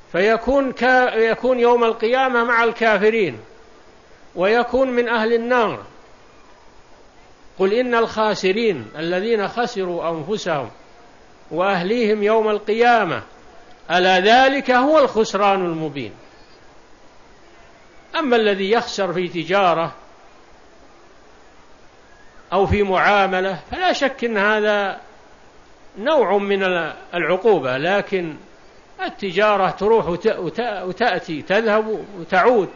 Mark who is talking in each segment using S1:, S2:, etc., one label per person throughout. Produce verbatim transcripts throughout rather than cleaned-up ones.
S1: فيكون كا يكون يوم القيامة مع الكافرين ويكون من أهل النار. قل إن الخاسرين الذين خسروا أنفسهم وأهليهم يوم القيامة ألا ذلك هو الخسران المبين. أما الذي يخسر في تجارة أو في معاملة فلا شك أن هذا نوع من العقوبة، لكن التجارة تروح وتأتي، تذهب وتعود،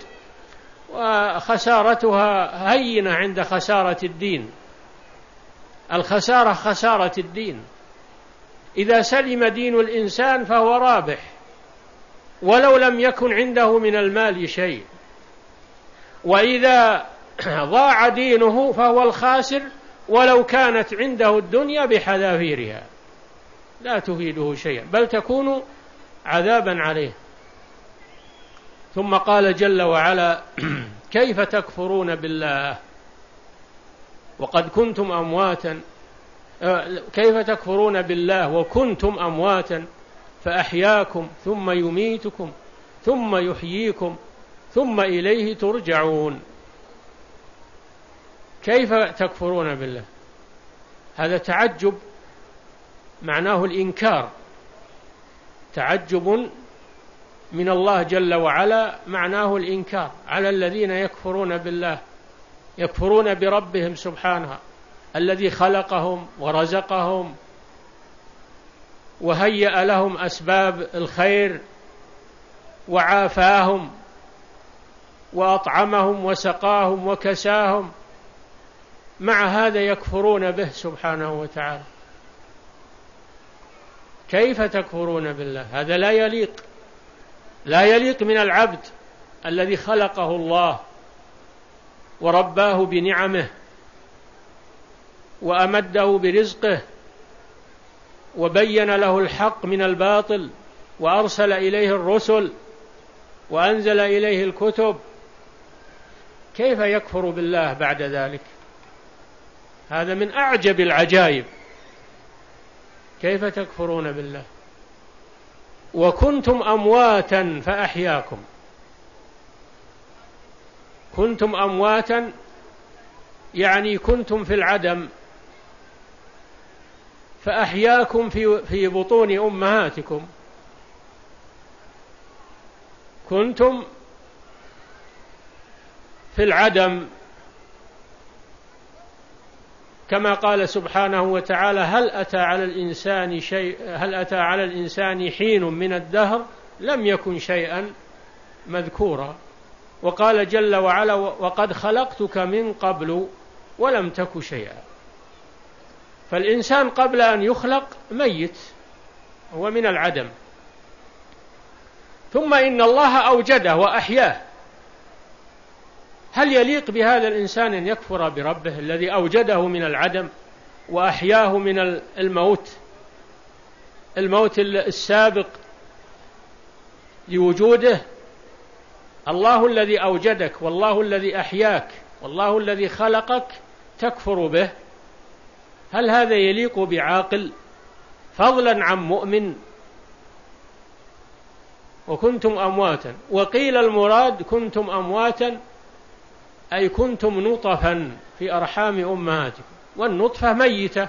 S1: وخسارتها هينة عند خسارة الدين. الخسارة خسارة الدين. إذا سلم دين الإنسان فهو رابح ولو لم يكن عنده من المال شيء، وإذا ضاع دينه فهو الخاسر ولو كانت عنده الدنيا بحذافيرها، لا تفيده شيئا بل تكون عذابا عليه. ثم قال جل وعلا كيف تكفرون بالله وقد كنتم أمواتا كيف تكفرون بالله وكنتم أمواتا فأحياكم ثم يميتكم ثم يحييكم ثم إليه ترجعون. كيف تكفرون بالله؟ هذا تعجب معناه الإنكار، تعجب من الله جل وعلا معناه الإنكار على الذين يكفرون بالله، يكفرون بربهم سبحانه الذي خلقهم ورزقهم وهيأ لهم أسباب الخير وعافاهم وأطعمهم وسقاهم وكساهم، مع هذا يكفرون به سبحانه وتعالى. كيف تكفرون بالله؟ هذا لا يليق، لا يليق من العبد الذي خلقه الله ورباه بنعمه وأمده برزقه وبين له الحق من الباطل وأرسل إليه الرسل وأنزل إليه الكتب. كيف يكفر بالله بعد ذلك؟ هذا من أعجب العجائب. كيف تكفرون بالله وكنتم أمواتا فأحياكم؟ كنتم أمواتا يعني كنتم في العدم فأحياكم في في بطون أمهاتكم. كنتم في العدم كما قال سبحانه وتعالى هل أتى على الإنسان شيء هل أتى على الإنسان حين من الدهر لم يكن شيئا مذكورا. وقال جل وعلا وقد خلقتك من قبل ولم تك شيئا. فالإنسان قبل أن يخلق ميت، هو من العدم، ثم إن الله أوجده وأحياه. هل يليق بهذا الإنسان أن يكفر بربه الذي أوجده من العدم وأحياه من الموت الموت السابق لوجوده؟ الله الذي أوجدك والله الذي أحياك والله الذي خلقك تكفر به؟ هل هذا يليق بعاقل فضلا عن مؤمن؟ وكنتم أمواتا، وقيل المراد كنتم أمواتا أي كنتم نطفا في أرحام أمهاتكم، والنطفة ميتة.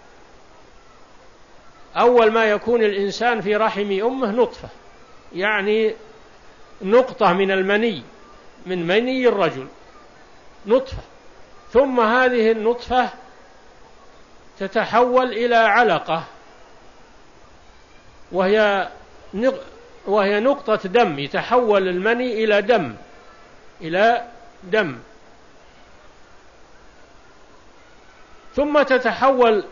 S1: أول ما يكون الإنسان في رحم أمه نطفة، يعني نقطة من المني، من مني الرجل نطفة، ثم هذه النطفة تتحول إلى علقة وهي وهي نقطة دم، يتحول المني إلى دم إلى دم، ثم تتحول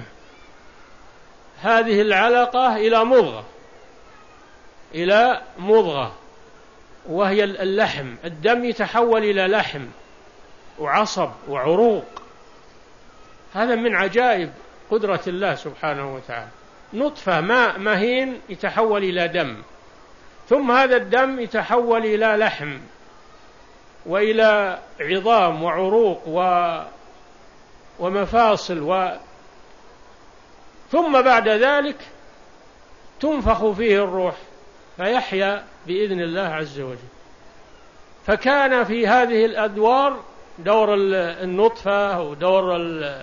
S1: هذه العلقة إلى مضغة إلى مضغة وهي اللحم. الدم يتحول إلى لحم وعصب وعروق. هذا من عجائب قدرة الله سبحانه وتعالى. نطفة ماء مهين يتحول إلى دم، ثم هذا الدم يتحول إلى لحم وإلى عظام وعروق و ومفاصل و... ثم بعد ذلك تنفخ فيه الروح فيحيا بإذن الله عز وجل. فكان في هذه الأدوار دور النطفة ودور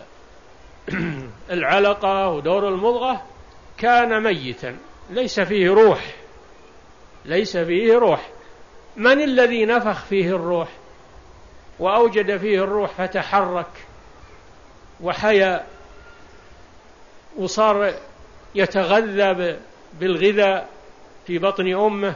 S1: العلقة ودور المضغة كان ميتا ليس فيه روح، ليس فيه روح. من الذي نفخ فيه الروح وأوجد فيه الروح فتحرك وحيا وصار يتغذى بالغذاء في بطن أمه؟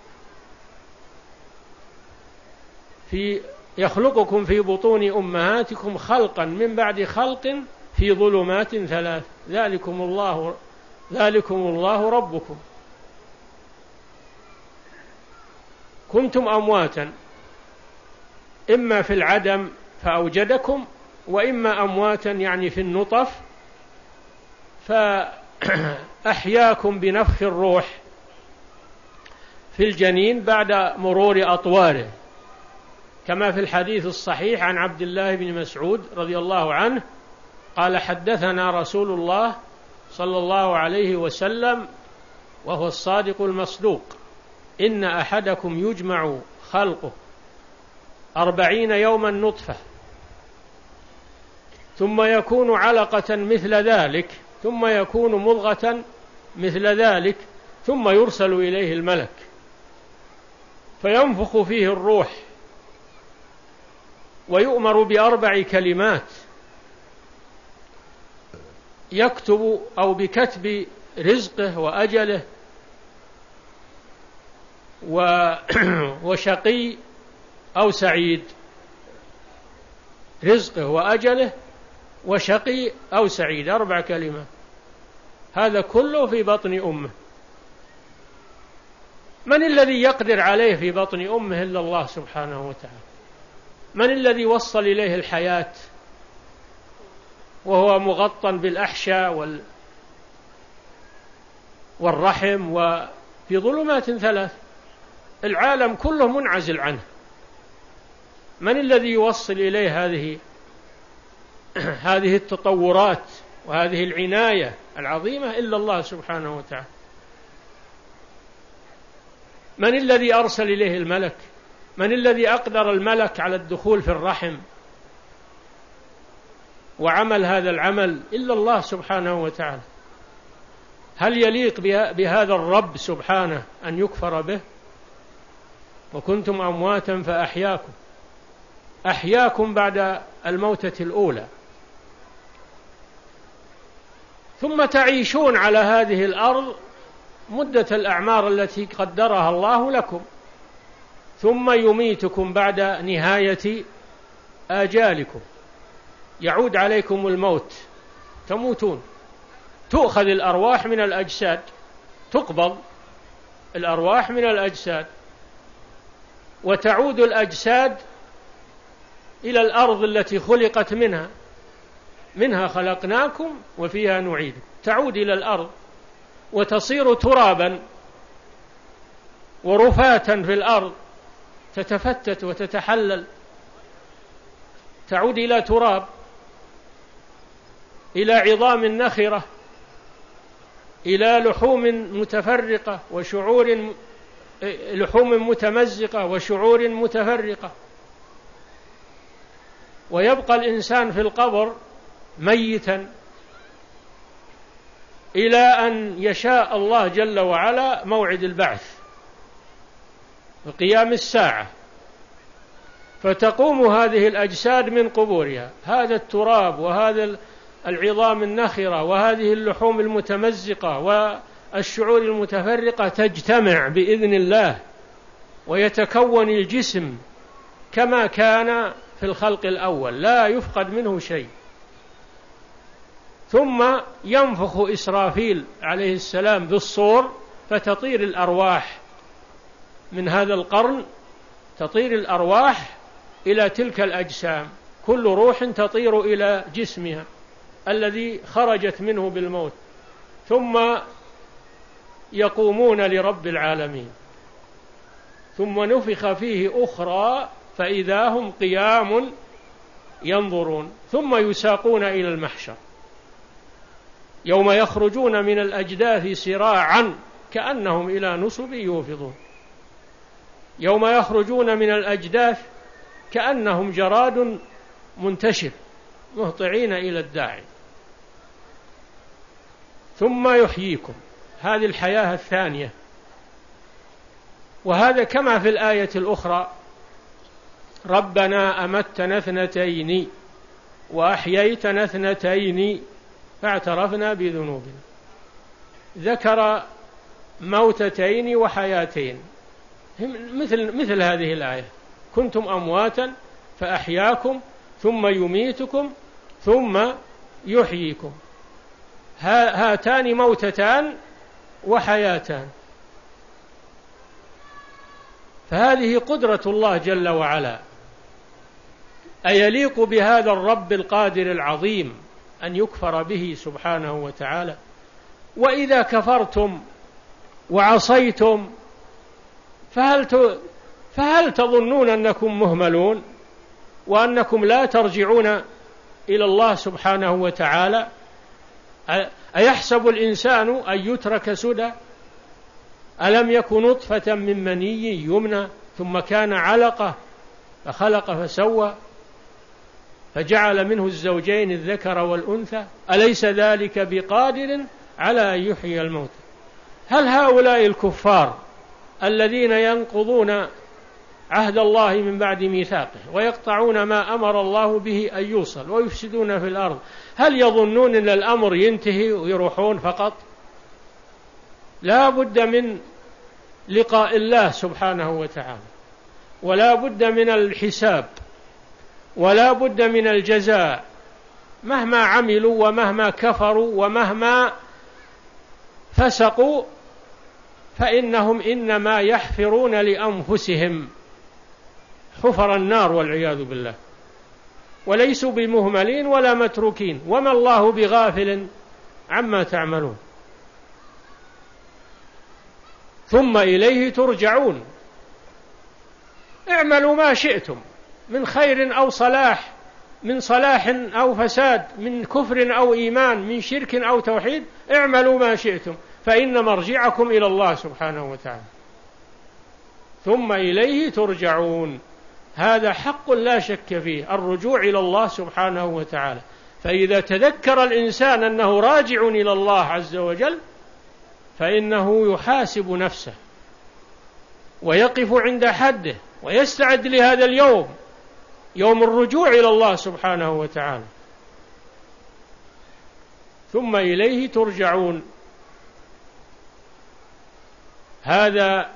S1: في يخلقكم في بطون أمهاتكم خلقا من بعد خلق في ظلمات ثلاث ذلكم الله ذلكم الله ربكم كنتم أمواتا إما في العدم فأوجدكم، وإما أمواتا يعني في النطف فأحياكم بنفخ الروح في الجنين بعد مرور أطواره، كما في الحديث الصحيح عن عبد الله بن مسعود رضي الله عنه قال: حدثنا رسول الله صلى الله عليه وسلم وهو الصادق المصدوق: إن أحدكم يجمع خلقه أربعين يوما نطفة ثم يكون علقة مثل ذلك ثم يكون مضغة مثل ذلك ثم يرسل إليه الملك فينفخ فيه الروح ويؤمر بأربع كلمات يكتب أو بكتب رزقه وأجله وشقي أو سعيد، رزقه وأجله وشقي أو سعيد، أربع كلمات. هذا كله في بطن أمه. من الذي يقدر عليه في بطن أمه إلا الله سبحانه وتعالى؟ من الذي وصل إليه الحياة وهو مغطى بالأحشاء والرحم وفي ظلمات ثلاث؟ العالم كله منعزل عنه. من الذي يوصل إليه هذه هذه التطورات وهذه العناية العظيمة إلا الله سبحانه وتعالى؟ من الذي أرسل إليه الملك؟ من الذي أقدر الملك على الدخول في الرحم وعمل هذا العمل إلا الله سبحانه وتعالى؟ هل يليق بهذا الرب سبحانه أن يكفر به؟ وكنتم أمواتا فأحياكم، أحياكم بعد الموتة الأولى، ثم تعيشون على هذه الأرض مدة الأعمار التي قدرها الله لكم، ثم يميتكم بعد نهاية آجالكم، يعود عليكم الموت، تموتون، تؤخذ الأرواح من الأجساد، تقبض الأرواح من الأجساد، وتعود الأجساد إلى الأرض التي خلقت منها، منها خلقناكم وفيها نعيدكم، تعود إلى الأرض وتصير ترابا ورفاتا في الأرض، تتفتت وتتحلل، تعود إلى تراب، إلى عظام نخرة، إلى لحوم متفرقة وشعور لحوم متمزقة وشعور متفرقة، ويبقى الإنسان في القبر ميتا إلى أن يشاء الله جل وعلا موعد البعث وقيام الساعة، فتقوم هذه الأجساد من قبورها، هذا التراب وهذا العظام النخرة وهذه اللحوم المتمزقة والشعور المتفرقة تجتمع بإذن الله ويتكون الجسم كما كان في الخلق الأول، لا يفقد منه شيء. ثم ينفخ إسرافيل عليه السلام بالصور فتطير الأرواح من هذا القرن، تطير الأرواح إلى تلك الأجسام، كل روح تطير إلى جسمها الذي خرجت منه بالموت، ثم يقومون لرب العالمين، ثم نفخ فيه أخرى فإذا هم قيام ينظرون، ثم يساقون إلى المحشر يوم يخرجون من الأجداث سراعا كأنهم إلى نصب يوفضون. يوم يخرجون من الأجداث كأنهم جراد منتشر مهطعين إلى الداعي. ثم يحييكم، هذه الحياة الثانية. وهذا كما في الآية الأخرى: ربنا أمتنا اثنتين وأحييتنا اثنتين فاعترفنا بذنوبنا. ذكر موتتين وحياتين مثل مثل هذه الآية: كنتم أمواتا فأحياكم ثم يميتكم ثم يحييكم. هاتان موتتان وحياتان. فهذه قدرة الله جل وعلا. أيليق بهذا الرب القادر العظيم أن يكفر به سبحانه وتعالى؟ وإذا كفرتم وعصيتم فهل فهل تظنون أنكم مهملون وأنكم لا ترجعون إلى الله سبحانه وتعالى؟ أيحسب الإنسان أن يترك سدى؟ ألم يكن نطفة من مني يمنى ثم كان علقة فخلق فسوى فجعل منه الزوجين الذكر والأنثى أليس ذلك بقادر على أن يحيي الموتى؟ هل هؤلاء الكفار الذين ينقضون عهد الله من بعد ميثاقه ويقطعون ما أمر الله به أن يوصل ويفسدون في الأرض، هل يظنون أن الأمر ينتهي ويروحون فقط؟ لا بد من لقاء الله سبحانه وتعالى، ولا بد من الحساب، ولا بد من الجزاء. مهما عملوا ومهما كفروا ومهما فسقوا فإنهم إنما يحفرون لأنفسهم حفر النار والعياذ بالله، وليسوا بمهملين ولا متروكين، وما الله بغافل عما تعملون. ثم إليه ترجعون. اعملوا ما شئتم من خير أو صلاح، من صلاح أو فساد، من كفر أو إيمان، من شرك أو توحيد، اعملوا ما شئتم فإن مرجعكم إلى الله سبحانه وتعالى. ثم إليه ترجعون، هذا حق لا شك فيه، الرجوع إلى الله سبحانه وتعالى. فإذا تذكر الإنسان أنه راجع إلى الله عز وجل فإنه يحاسب نفسه ويقف عند حده ويستعد لهذا اليوم، يوم الرجوع إلى الله سبحانه وتعالى. ثم إليه ترجعون، هذا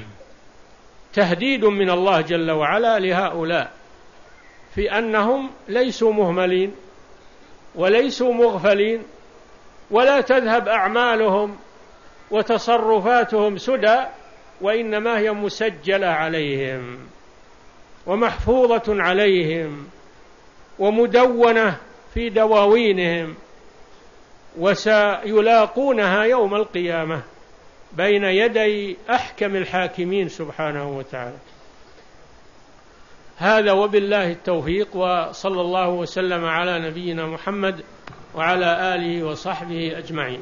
S1: تهديد من الله جل وعلا لهؤلاء في أنهم ليسوا مهملين وليسوا مغفلين، ولا تذهب أعمالهم وتصرفاتهم سدى، وإنما هي مسجلة عليهم ومحفوظة عليهم ومدونة في دواوينهم، وسيلاقونها يوم القيامة بين يدي أحكم الحاكمين سبحانه وتعالى. هذا وبالله التوفيق، وصلى الله وسلم على نبينا محمد وعلى آله وصحبه أجمعين.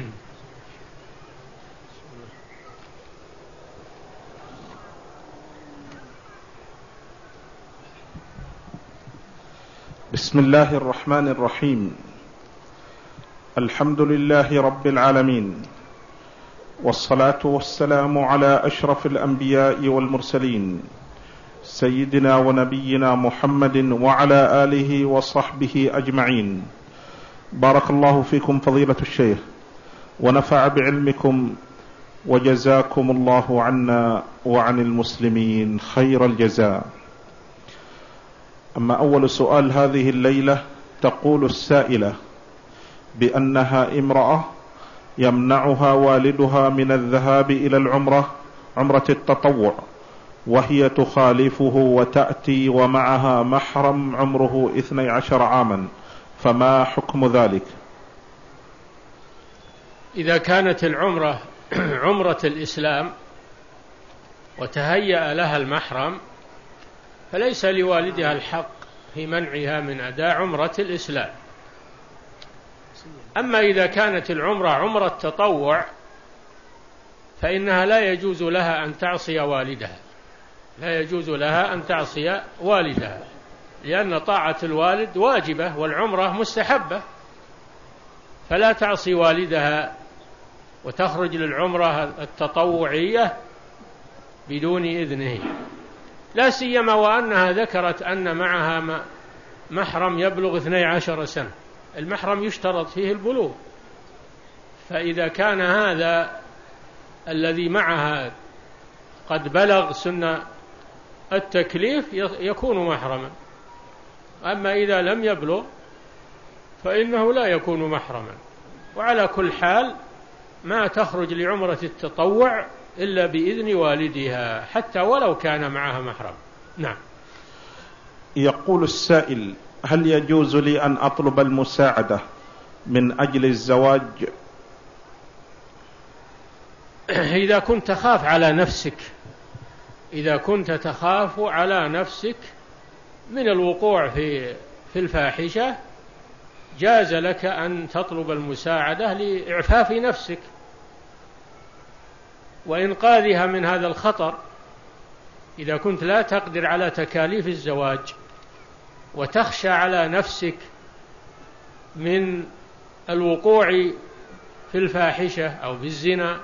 S2: بسم الله الرحمن الرحيم. الحمد لله رب العالمين، والصلاة والسلام على أشرف الأنبياء والمرسلين سيدنا ونبينا محمد وعلى آله وصحبه أجمعين. بارك الله فيكم فضيلة الشيخ، ونفع بعلمكم، وجزاكم الله عنا وعن المسلمين خير الجزاء. أما أول سؤال هذه الليلة، تقول السائلة بأنها امرأة يمنعها والدها من الذهاب إلى العمرة، عمرة التطوع، وهي تخالفه وتأتي ومعها محرم عمره اثني عشر عاما، فما حكم ذلك؟
S1: إذا كانت العمرة عمرة الإسلام وتهيأ لها المحرم فليس لوالدها الحق في منعها من أداء عمرة الإسلام. أما إذا كانت العمرة عمرة تطوع فإنها لا يجوز لها أن تعصي والدها، لا يجوز لها أن تعصي والدها، لأن طاعة الوالد واجبة والعمرة مستحبة، فلا تعصي والدها وتخرج للعمرة التطوعية بدون إذنه، لا سيما وأنها ذكرت أن معها محرم يبلغ اثني عشر سنة. المحرم يشترط فيه البلوغ، فإذا كان هذا الذي معها قد بلغ سن التكليف يكون محرما، أما إذا لم يبلغ فإنه لا يكون محرما. وعلى كل حال ما تخرج لعمرة التطوع إلا بإذن والدها حتى ولو كان معها محرم. نعم.
S2: يقول السائل: هل يجوز لي أن أطلب المساعدة من أجل الزواج؟
S1: إذا كنت تخاف على نفسك إذا كنت تخاف على نفسك من الوقوع في في الفاحشة جاز لك أن تطلب المساعدة لإعفاف نفسك وإنقاذها من هذا الخطر. إذا كنت لا تقدر على تكاليف الزواج وتخشى على نفسك من الوقوع في الفاحشة أو في الزنا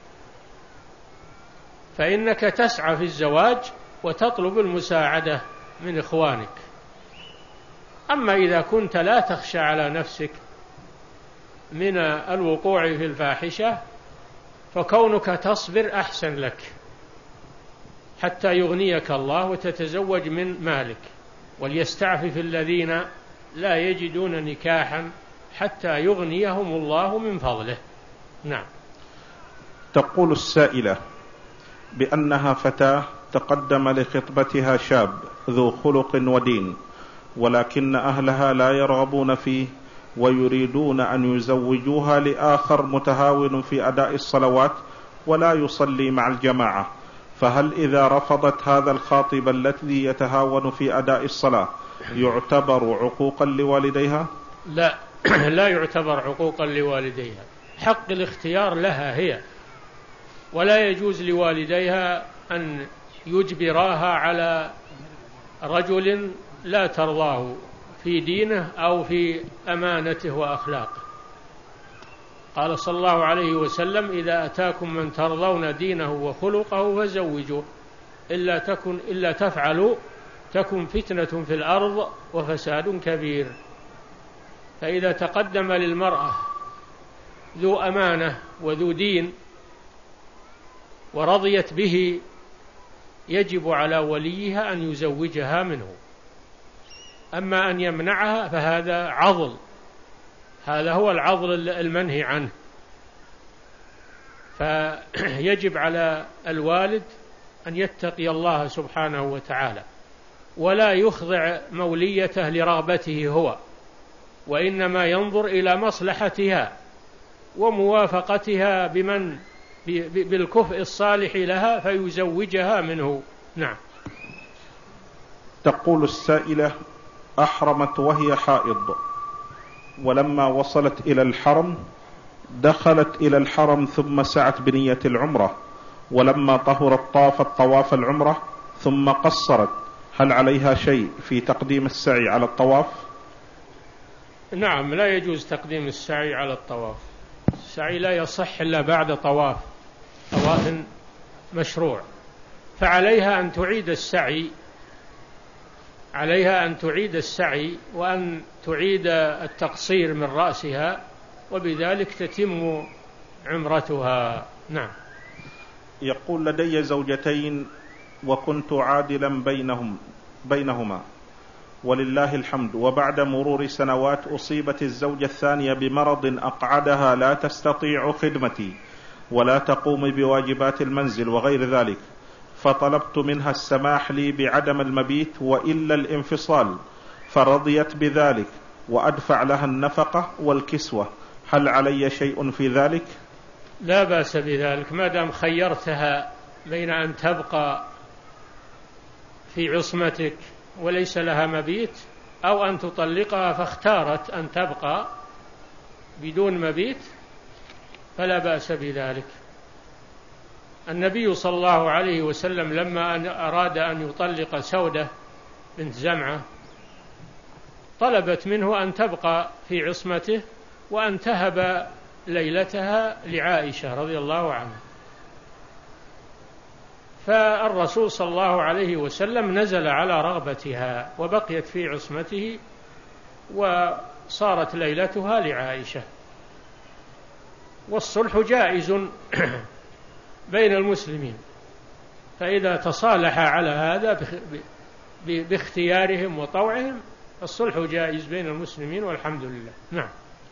S1: فإنك تسعى في الزواج وتطلب المساعدة من إخوانك. أما إذا كنت لا تخشى على نفسك من الوقوع في الفاحشة فكونك تصبر أحسن لك حتى يغنيك الله وتتزوج من مالك، وليستعفف الذين لا يجدون نكاحا حتى يغنيهم الله من فضله. نعم.
S2: تقول السائلة بأنها فتاة تقدم لخطبتها شاب ذو خلق ودين، ولكن أهلها لا يرغبون فيه ويريدون أن يزوجوها لآخر متهاون في أداء الصلوات ولا يصلي مع الجماعة، فهل إذا رفضت هذا الخاطب الذي يتهاون في أداء الصلاة يعتبر عقوقا لوالديها؟
S1: لا لا يعتبر عقوقا لوالديها، حق الاختيار لها هي، ولا يجوز لوالديها أن يجبراها على رجل لا ترضاه في دينه أو في أمانته وأخلاقه. قال صلى الله عليه وسلم: إذا أتاكم من ترضون دينه وخلقه فزوجوه، إلا تكن إلا تفعلوا تكن فتنة في الأرض وفساد كبير. فإذا تقدم للمرأة ذو أمانة وذو دين ورضيت به يجب على وليها أن يزوجها منه، أما أن يمنعها فهذا عضل، هذا هو العضل المنهي عنه. فيجب على الوالد أن يتقي الله سبحانه وتعالى ولا يخضع موليته لرغبته هو، وإنما ينظر إلى مصلحتها وموافقتها بمن بالكفء الصالح لها فيزوجها منه. نعم.
S2: تقول السائلة: أحرمت وهي حائض، ولما وصلت إلى الحرم دخلت إلى الحرم ثم سعت بنية العمرة، ولما طهرت طافت طواف العمرة ثم قصرت، هل عليها شيء في تقديم السعي على الطواف؟
S1: نعم، لا يجوز تقديم السعي على الطواف، السعي لا يصح إلا بعد طواف، طواف مشروع، فعليها أن تعيد السعي عليها أن تعيد السعي وأن تعيد التقصير من رأسها، وبذلك تتم عمرتها. نعم.
S2: يقول: لدي زوجتين وكنت عادلا بينهم بينهما ولله الحمد، وبعد مرور سنوات أصيبت الزوجة الثانية بمرض أقعدها لا تستطيع خدمتي ولا تقوم بواجبات المنزل وغير ذلك، فطلبت منها السماح لي بعدم المبيت وإلا الانفصال، فرضيت بذلك وأدفع لها النفقة والكسوة، هل علي شيء في ذلك؟
S1: لا بأس بذلك، ما دام خيرتها بين أن تبقى في عصمتك وليس لها مبيت أو أن تطلقها فاختارت أن تبقى بدون مبيت فلا بأس بذلك. النبي صلى الله عليه وسلم لما أراد أن يطلق سودة بنت زمعة طلبت منه أن تبقى في عصمته وأن تهب ليلتها لعائشة رضي الله عنها، فالرسول صلى الله عليه وسلم نزل على رغبتها وبقيت في عصمته وصارت ليلتها لعائشة. والصلح جائز بين المسلمين، فإذا تصالح على هذا باختيارهم وطوعهم الصلح جائز بين المسلمين والحمد لله. نعم.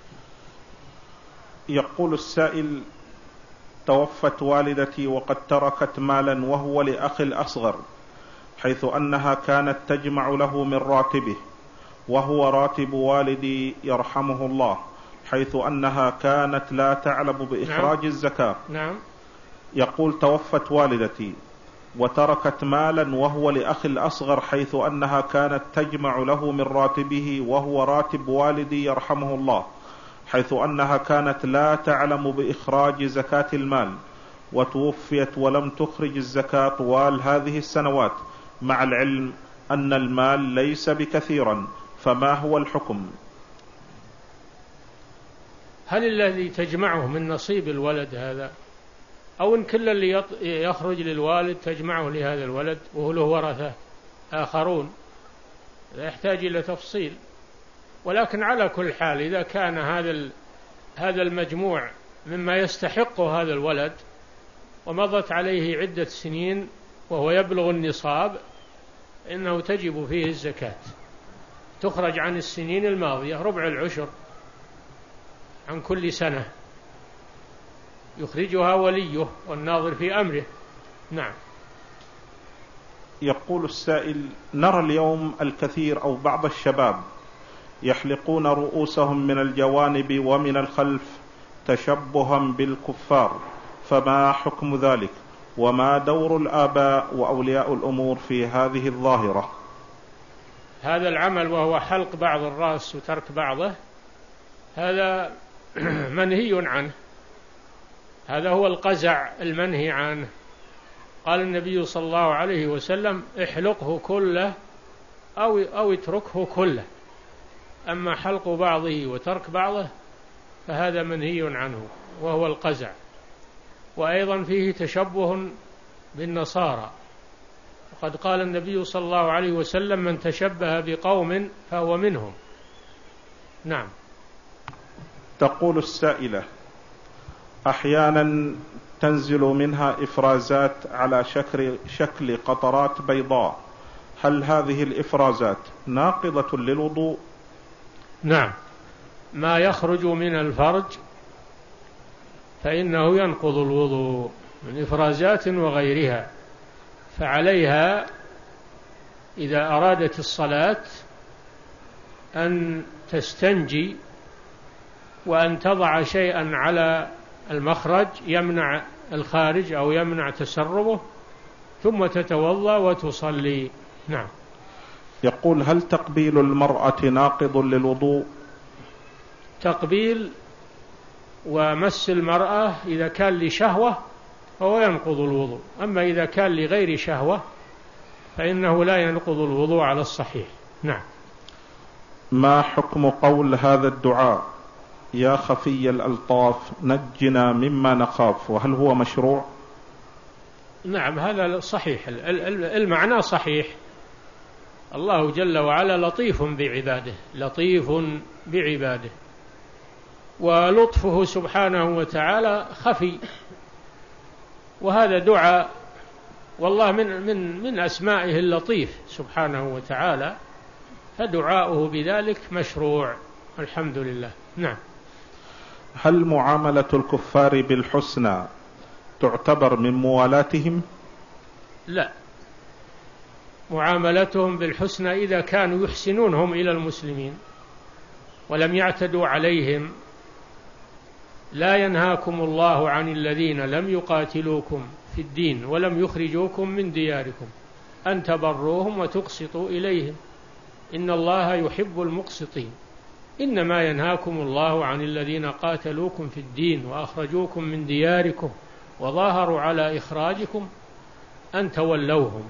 S2: يقول السائل: توفت والدتي وقد تركت مالا وهو لأخ الأصغر، حيث أنها كانت تجمع له من راتبه وهو راتب والدي يرحمه الله، حيث أنها كانت لا تعلم بإخراج نعم. الزكاة.
S1: نعم.
S2: يقول: توفت والدتي وتركت مالا وهو لأخ الأصغر، حيث أنها كانت تجمع له من راتبه وهو راتب والدي يرحمه الله، حيث أنها كانت لا تعلم بإخراج زكاة المال، وتوفيت ولم تخرج الزكاة طوال هذه السنوات، مع العلم أن المال ليس بكثيرا، فما هو الحكم؟
S1: هل الذي تجمعه من نصيب الولد هذا، أو إن كل اللي يخرج للوالد تجمعه لهذا الولد وهو له ورثة آخرون؟ لا يحتاج إلى تفصيل. ولكن على كل حال إذا كان هذا هذا المجموع مما يستحقه هذا الولد ومضت عليه عدة سنين وهو يبلغ النصاب، إنه تجب فيه الزكاة، تخرج عن السنين الماضية ربع العشر عن كل سنة، يخرجها وليه والناظر في أمره. نعم.
S2: يقول السائل: نرى اليوم الكثير أو بعض الشباب يحلقون رؤوسهم من الجوانب ومن الخلف تشبها بالكفار، فما حكم ذلك؟ وما دور الآباء وأولياء الأمور في هذه الظاهرة؟
S1: هذا العمل وهو حلق بعض الرأس وترك بعضه هذا منهي عنه، هذا هو القزع المنهي عنه. قال النبي صلى الله عليه وسلم: احلقه كله أو, أو اتركه كله. أما حلق بعضه وترك بعضه فهذا منهي عنه وهو القزع. وأيضا فيه تشبه بالنصارى، وقد قال النبي صلى الله عليه وسلم: من تشبه بقوم فهو منهم. نعم.
S2: تقول السائلة: أحيانا تنزل منها إفرازات على شكل, شكل قطرات بيضاء، هل هذه الإفرازات ناقضة للوضوء؟
S1: نعم، ما يخرج من الفرج فإنه ينقض الوضوء من إفرازات وغيرها، فعليها إذا أرادت الصلاة أن تستنجي وأن تضع شيئا على المخرج يمنع الخارج أو يمنع تسربه، ثم تتوضأ وتصلي. نعم.
S2: يقول: هل تقبيل المرأة ناقض للوضوء؟
S1: تقبيل ومس المرأة إذا كان لشهوة فهو ينقض الوضوء، أما إذا كان لغير شهوة فإنه لا ينقض الوضوء على الصحيح. نعم.
S2: ما حكم قول هذا الدعاء: يا خفي الألطاف نجنا مما نخاف، وهل هو مشروع؟
S1: نعم، هذا صحيح، المعنى صحيح. الله جل وعلا لطيف بعباده، لطيف بعباده، ولطفه سبحانه وتعالى خفي، وهذا دعاء، والله من من من أسمائه اللطيف سبحانه وتعالى، فدعاؤه بذلك مشروع. الحمد لله. نعم.
S2: هل معاملة الكفار بالحسنى تعتبر من موالاتهم؟
S1: لا، معاملتهم بالحسنى إذا كانوا يحسنونهم إلى المسلمين ولم يعتدوا عليهم. لا ينهاكم الله عن الذين لم يقاتلوكم في الدين ولم يخرجوكم من دياركم أن تبروهم وتقسطوا إليهم إن الله يحب المقسطين. إنما ينهاكم الله عن الذين قاتلوكم في الدين وأخرجوكم من دياركم وظاهروا على إخراجكم أن تولوهم.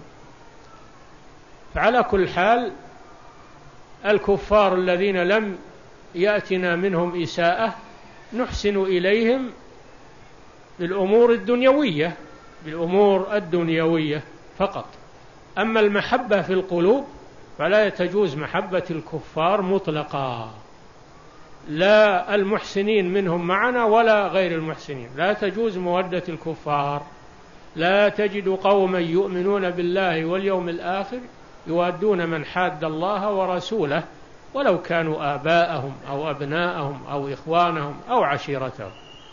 S1: فعلى كل حال الكفار الذين لم يأتنا منهم إساءة نحسن إليهم بالأمور الدنيوية بالأمور الدنيوية فقط. أما المحبة في القلوب فلا تجوز محبة الكفار مطلقا، لا المحسنين منهم معنا ولا غير المحسنين، لا تجوز مودة الكفار. لا تجد قوما يؤمنون بالله واليوم الآخر يوادون من حاد الله ورسوله ولو كانوا آباءهم أو أبناءهم أو إخوانهم أو عشيرتهم.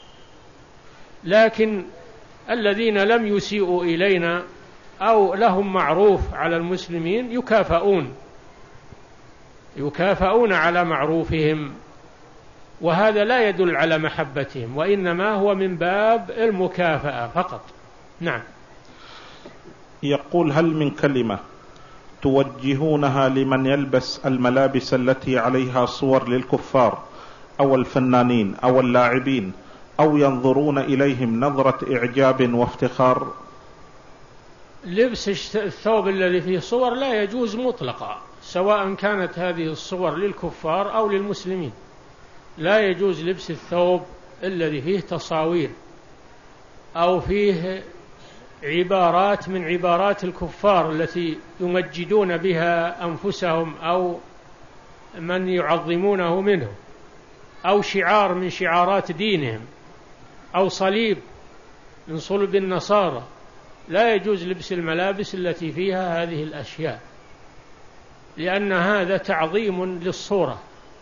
S1: لكن الذين لم يسيئوا إلينا أو لهم معروف على المسلمين يكافئون يكافئون على معروفهم، وهذا لا يدل على محبتهم، وإنما هو من باب المكافأة فقط. نعم.
S2: يقول: هل من كلمة توجهونها لمن يلبس الملابس التي عليها صور للكفار أو الفنانين أو اللاعبين أو ينظرون إليهم نظرة إعجاب وافتخار؟
S1: لبس الثوب الذي فيه صور لا يجوز مطلقا، سواء كانت هذه الصور للكفار أو للمسلمين. لا يجوز لبس الثوب الذي فيه تصاوير أو فيه عبارات من عبارات الكفار التي يمجدون بها أنفسهم أو من يعظمونه منه، أو شعار من شعارات دينهم، أو صليب من صلب النصارى. لا يجوز لبس الملابس التي فيها هذه الأشياء، لأن هذا تعظيم للصورة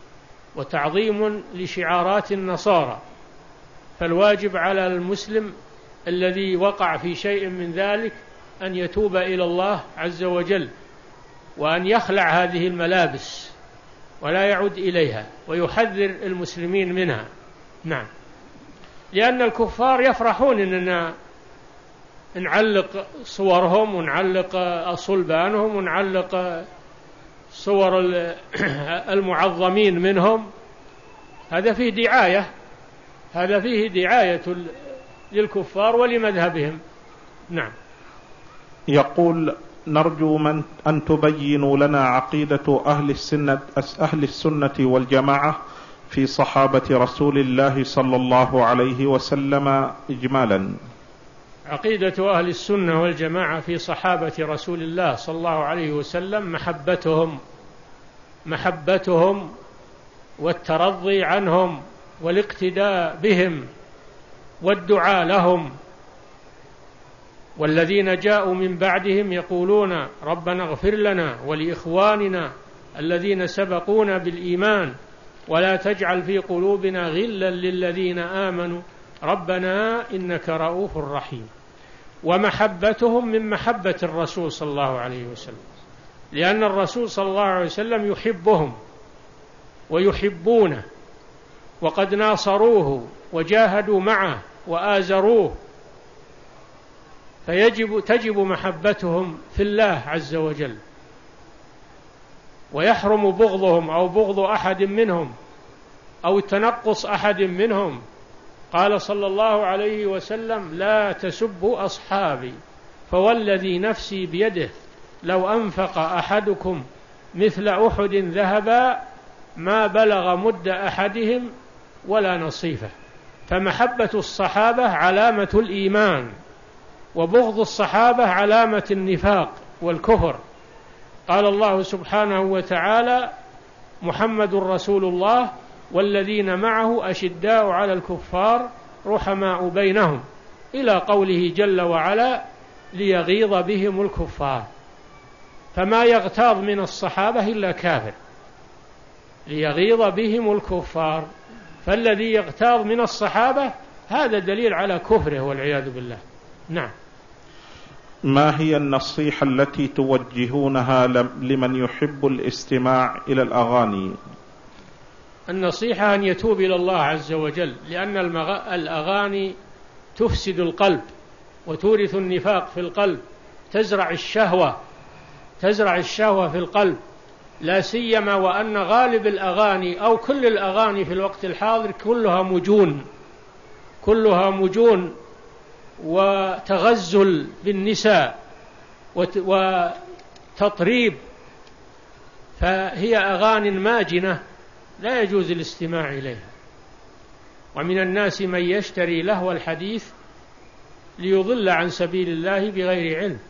S1: وتعظيم لشعارات النصارى. فالواجب على المسلم الذي وقع في شيء من ذلك أن يتوب إلى الله عز وجل وأن يخلع هذه الملابس ولا يعود إليها، ويحذر المسلمين منها. نعم. لأن الكفار يفرحون أننا نعلق صورهم ونعلق صلبانهم ونعلق صور المعظمين منهم. هذا فيه دعاية هذا فيه دعاية للكفار ولمذهبهم. نعم.
S2: يقول: نرجو من أن تبينوا لنا عقيدة أهل السنة, أهل السنة والجماعة في صحابة رسول الله صلى الله عليه وسلم إجمالا.
S1: عقيدة أهل السنة والجماعة في صحابة رسول الله صلى الله عليه وسلم محبتهم محبتهم والترضي عنهم والاقتداء بهم والدعاء لهم. والذين جاءوا من بعدهم يقولون ربنا اغفر لنا ولإخواننا الذين سبقونا بالإيمان ولا تجعل في قلوبنا غلا للذين آمنوا ربنا إنك رؤوف رحيم. ومحبتهم من محبة الرسول صلى الله عليه وسلم، لأن الرسول صلى الله عليه وسلم يحبهم ويحبونه، وقد ناصروه وجاهدوا معه وآزروه، فيجب تجب محبتهم في الله عز وجل، ويحرم بغضهم أو بغض أحد منهم أو تنقص أحد منهم. قال صلى الله عليه وسلم لا تسبوا أصحابي فوالذي نفسي بيده لو أنفق أحدكم مثل أحد ذهبا ما بلغ مد أحدهم ولا نصيفه. فمحبة الصحابة علامة الإيمان، وبغض الصحابة علامة النفاق والكفر. قال الله سبحانه وتعالى محمد رسول الله والذين معه أشداء على الكفار رحماء بينهم إلى قوله جل وعلا ليغيظ بهم الكفار. فما يغتاظ من الصحابة إلا كافر، ليغيظ بهم الكفار. فالذي يغتاظ من الصحابة هذا دليل على كفره والعياذ بالله. نعم.
S2: ما هي النصيحة التي توجهونها لمن يحب الاستماع إلى الأغاني؟
S1: النصيحة أن يتوب إلى الله عز وجل، لأن الأغاني تفسد القلب وتورث النفاق في القلب، تزرع الشهوة تزرع الشهوة في القلب، لا سيما وأن غالب الأغاني أو كل الأغاني في الوقت الحاضر كلها مجون كلها مجون وتغزل بالنساء وتطريب، فهي أغاني ماجنة لا يجوز الاستماع إليها. ومن الناس من يشتري لهو الحديث ليضل عن سبيل الله بغير علم.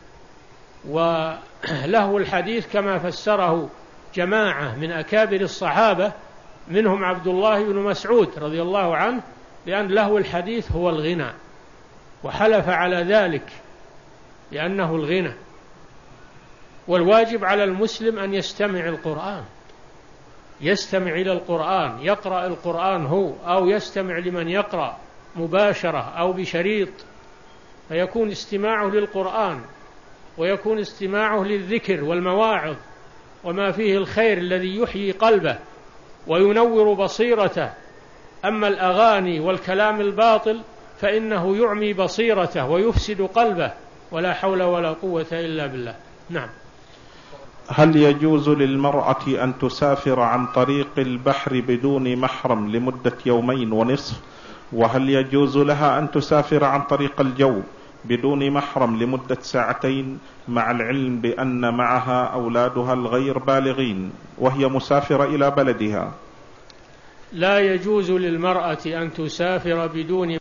S1: ولهو الحديث كما فسره جماعة من أكابر الصحابة منهم عبد الله بن مسعود رضي الله عنه بأن لهو الحديث هو الغنى، وحلف على ذلك لأنه الغنى. والواجب على المسلم أن يستمع القرآن، يستمع إلى القرآن، يقرأ القرآن هو أو يستمع لمن يقرأ مباشرة أو بشريط، فيكون استماعه للقرآن ويكون استماعه للذكر والمواعظ وما فيه الخير الذي يحيي قلبه وينور بصيرته. أما الأغاني والكلام الباطل فإنه يعمي بصيرته ويفسد قلبه، ولا حول ولا قوة إلا بالله. نعم.
S2: هل يجوز للمرأة أن تسافر عن طريق البحر بدون محرم لمدة يومين ونصف؟ وهل يجوز لها أن تسافر عن طريق الجو بدون محرم لمدة ساعتين مع العلم بأن معها أولادها الغير بالغين وهي مسافرة إلى بلدها؟
S1: لا يجوز للمرأة أن تسافر بدون